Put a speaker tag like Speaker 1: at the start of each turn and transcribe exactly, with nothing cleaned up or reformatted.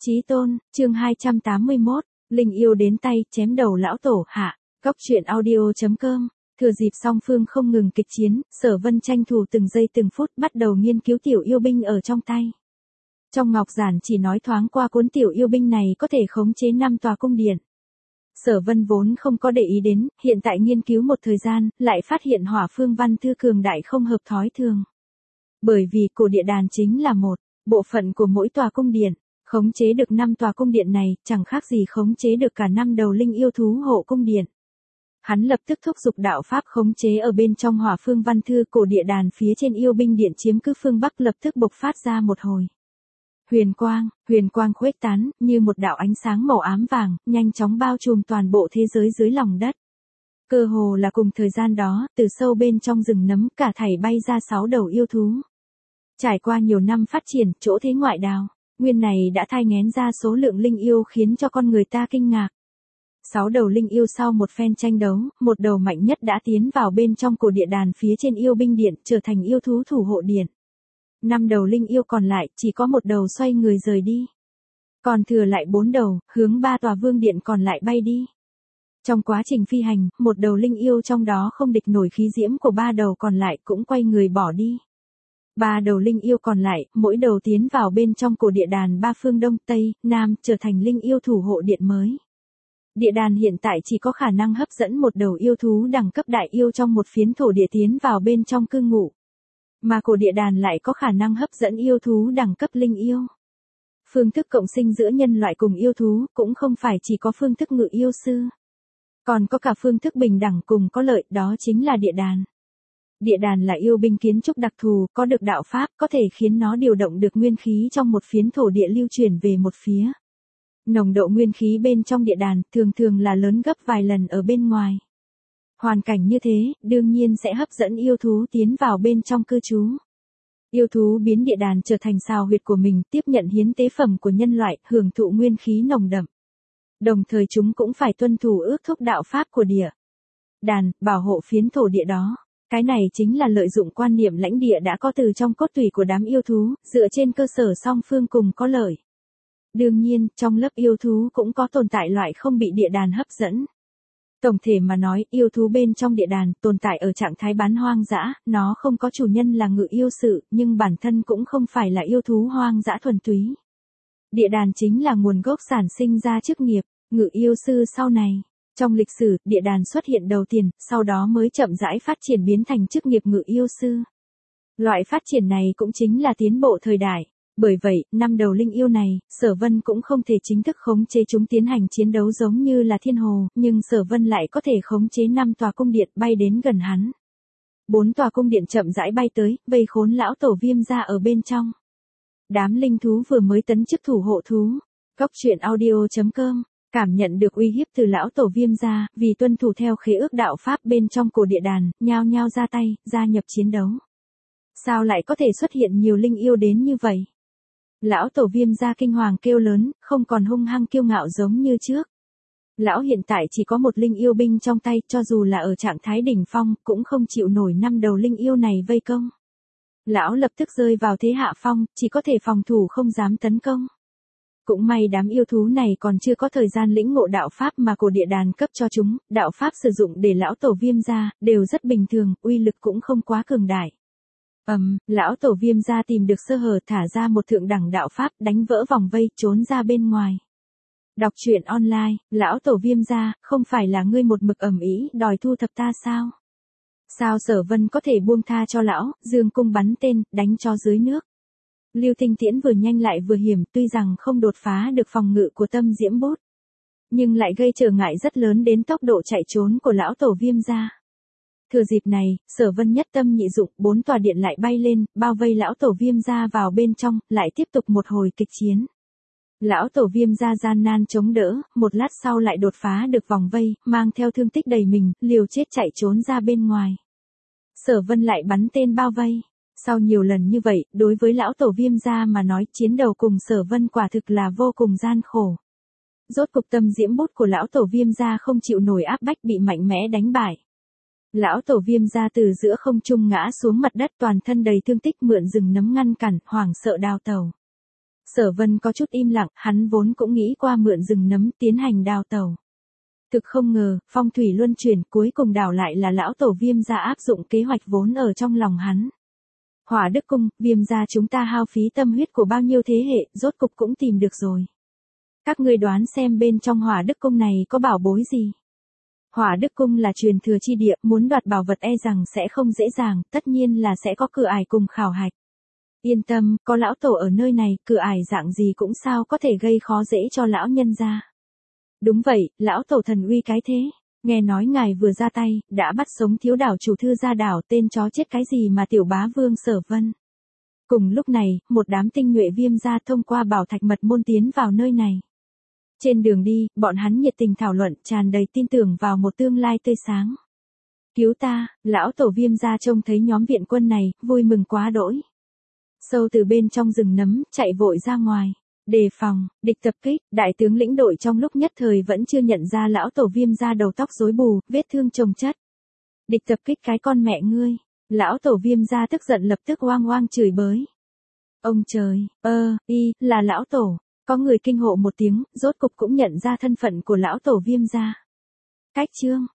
Speaker 1: Chí tôn, chương hai trăm tám mươi mốt, Linh yêu đến tay, chém đầu lão tổ, hạ. Góc truyện audio chấm com. Thừa dịp song phương không ngừng kịch chiến, Sở Vân tranh thủ từng giây từng phút bắt đầu nghiên cứu tiểu yêu binh ở trong tay. Trong ngọc giản chỉ nói thoáng qua cuốn tiểu yêu binh này có thể khống chế năm tòa cung điện. Sở Vân vốn không có để ý đến, hiện tại nghiên cứu một thời gian, lại phát hiện hỏa phương văn thư cường đại không hợp thói thường. Bởi vì cổ địa đàn chính là một bộ phận của mỗi tòa cung điện. Khống chế được năm tòa cung điện này, chẳng khác gì khống chế được cả năm đầu linh yêu thú hộ cung điện. Hắn lập tức thúc giục đạo pháp khống chế ở bên trong hỏa phương văn thư, cổ địa đàn phía trên yêu binh điện chiếm cứ phương Bắc lập tức bộc phát ra một hồi. Huyền quang, huyền quang khuếch tán, như một đạo ánh sáng màu ám vàng, nhanh chóng bao trùm toàn bộ thế giới dưới lòng đất. Cơ hồ là cùng thời gian đó, từ sâu bên trong rừng nấm cả thảy bay ra sáu đầu yêu thú. Trải qua nhiều năm phát triển, chỗ thế ngoại đào. Nguyên này đã thai nghén ra số lượng linh yêu khiến cho con người ta kinh ngạc. Sáu đầu linh yêu sau một phen tranh đấu, một đầu mạnh nhất đã tiến vào bên trong cổ địa đàn phía trên yêu binh điện, trở thành yêu thú thủ hộ điện. Năm đầu linh yêu còn lại, chỉ có một đầu xoay người rời đi. Còn thừa lại bốn đầu, hướng ba tòa vương điện còn lại bay đi. Trong quá trình phi hành, một đầu linh yêu trong đó không địch nổi khí diễm của ba đầu còn lại cũng quay người bỏ đi. Ba đầu linh yêu còn lại, mỗi đầu tiến vào bên trong cổ địa đàn ba phương Đông, Tây, Nam, trở thành linh yêu thủ hộ điện mới. Địa đàn hiện tại chỉ có khả năng hấp dẫn một đầu yêu thú đẳng cấp đại yêu trong một phiến thổ địa tiến vào bên trong cư ngụ. Mà cổ địa đàn lại có khả năng hấp dẫn yêu thú đẳng cấp linh yêu. Phương thức cộng sinh giữa nhân loại cùng yêu thú cũng không phải chỉ có phương thức ngự yêu sư. Còn có cả phương thức bình đẳng cùng có lợi, đó chính là địa đàn. Địa đàn là yêu binh kiến trúc đặc thù, có được đạo pháp, có thể khiến nó điều động được nguyên khí trong một phiến thổ địa lưu chuyển về một phía. Nồng độ nguyên khí bên trong địa đàn thường thường là lớn gấp vài lần ở bên ngoài. Hoàn cảnh như thế, đương nhiên sẽ hấp dẫn yêu thú tiến vào bên trong cư trú. Yêu thú biến địa đàn trở thành sào huyệt của mình, tiếp nhận hiến tế phẩm của nhân loại, hưởng thụ nguyên khí nồng đậm. Đồng thời chúng cũng phải tuân thủ ước thúc đạo pháp của địa đàn, bảo hộ phiến thổ địa đó. Cái này chính là lợi dụng quan niệm lãnh địa đã có từ trong cốt tủy của đám yêu thú, dựa trên cơ sở song phương cùng có lợi. Đương nhiên, trong lớp yêu thú cũng có tồn tại loại không bị địa đàn hấp dẫn. Tổng thể mà nói, yêu thú bên trong địa đàn tồn tại ở trạng thái bán hoang dã, nó không có chủ nhân là ngự yêu sự, nhưng bản thân cũng không phải là yêu thú hoang dã thuần túy. Địa đàn chính là nguồn gốc sản sinh ra chức nghiệp, ngự yêu sư sau này. Trong lịch sử, địa đàn xuất hiện đầu tiên, sau đó mới chậm rãi phát triển biến thành chức nghiệp ngự yêu sư. Loại phát triển này cũng chính là tiến bộ thời đại. Bởi vậy, năm đầu linh yêu này, Sở Vân cũng không thể chính thức khống chế chúng tiến hành chiến đấu giống như là thiên hồ, nhưng Sở Vân lại có thể khống chế năm tòa cung điện bay đến gần hắn. Bốn tòa cung điện chậm rãi bay tới, vây khốn lão tổ Viêm gia ở bên trong. Đám linh thú vừa mới tấn chức thủ hộ thú. Góc truyện audio chấm com. Cảm nhận được uy hiếp từ lão tổ Viêm gia, vì tuân thủ theo khế ước đạo pháp bên trong cổ địa đàn, nhao nhao ra tay, gia nhập chiến đấu. Sao lại có thể xuất hiện nhiều linh yêu đến như vậy? Lão tổ Viêm gia kinh hoàng kêu lớn, không còn hung hăng kiêu ngạo giống như trước. Lão hiện tại chỉ có một linh yêu binh trong tay, cho dù là ở trạng thái đỉnh phong, cũng không chịu nổi năm đầu linh yêu này vây công. Lão lập tức rơi vào thế hạ phong, chỉ có thể phòng thủ không dám tấn công. Cũng may đám yêu thú này còn chưa có thời gian lĩnh ngộ đạo pháp mà cổ địa đàn cấp cho chúng, đạo pháp sử dụng để lão tổ Viêm gia, đều rất bình thường, uy lực cũng không quá cường đại. Ầm, um, lão tổ Viêm gia tìm được sơ hở thả ra một thượng đẳng đạo pháp, đánh vỡ vòng vây, trốn ra bên ngoài. Đọc truyện online, lão tổ Viêm gia, không phải là ngươi một mực ầm ĩ đòi thu thập ta sao? Sao Sở Vân có thể buông tha cho lão, dương cung bắn tên, đánh cho dưới nước. Lưu Tinh Tiễn vừa nhanh lại vừa hiểm, tuy rằng không đột phá được phòng ngự của Tâm Diễm Bút, nhưng lại gây trở ngại rất lớn đến tốc độ chạy trốn của lão tổ Viêm gia. Thừa dịp này, Sở Vân nhất tâm nhị dụng, bốn tòa điện lại bay lên, bao vây lão tổ Viêm gia vào bên trong, lại tiếp tục một hồi kịch chiến. Lão tổ Viêm gia gian nan chống đỡ, một lát sau lại đột phá được vòng vây, mang theo thương tích đầy mình, liều chết chạy trốn ra bên ngoài. Sở Vân lại bắn tên bao vây. Sau nhiều lần như vậy, đối với lão tổ Viêm gia mà nói, chiến đầu cùng Sở Vân quả thực là vô cùng gian khổ. Rốt cục Tâm Diễm Bút của lão tổ Viêm gia không chịu nổi áp bách bị mạnh mẽ đánh bại. Lão tổ Viêm gia từ giữa không trung ngã xuống mặt đất, toàn thân đầy thương tích, mượn rừng nấm ngăn cản, hoảng sợ đào tẩu. Sở Vân có chút im lặng, hắn vốn cũng nghĩ qua mượn rừng nấm tiến hành đào tẩu. Thực không ngờ, phong thủy luân chuyển cuối cùng đảo lại là lão tổ Viêm gia áp dụng kế hoạch vốn ở trong lòng hắn. Hỏa Đức Cung, Viêm gia chúng ta hao phí tâm huyết của bao nhiêu thế hệ, rốt cục cũng tìm được rồi. Các ngươi đoán xem bên trong Hỏa Đức Cung này có bảo bối gì? Hỏa Đức Cung là truyền thừa chi địa, muốn đoạt bảo vật e rằng sẽ không dễ dàng, tất nhiên là sẽ có cửa ải cùng khảo hạch. Yên tâm, có lão tổ ở nơi này, cửa ải dạng gì cũng sao có thể gây khó dễ cho lão nhân gia. Đúng vậy, lão tổ thần uy cái thế. Nghe nói ngài vừa ra tay, đã bắt sống thiếu đảo chủ Thư gia đảo, tên chó chết cái gì mà tiểu bá vương Sở Vân. Cùng lúc này, một đám tinh nhuệ Viêm gia thông qua bảo thạch mật môn tiến vào nơi này. Trên đường đi, bọn hắn nhiệt tình thảo luận, tràn đầy tin tưởng vào một tương lai tươi sáng. Cứu ta, lão tổ Viêm gia trông thấy nhóm viện quân này, vui mừng quá đỗi. Sâu từ bên trong rừng nấm, chạy vội ra ngoài. Đề phòng, địch tập kích, đại tướng lĩnh đội trong lúc nhất thời vẫn chưa nhận ra lão tổ Viêm gia đầu tóc rối bù, vết thương chồng chất. Địch tập kích cái con mẹ ngươi. Lão tổ Viêm gia tức giận lập tức oang oang chửi bới. Ông trời, ơ, y, là lão tổ. Có người kinh hộ một tiếng, rốt cục cũng nhận ra thân phận của lão tổ Viêm gia. Cách chương,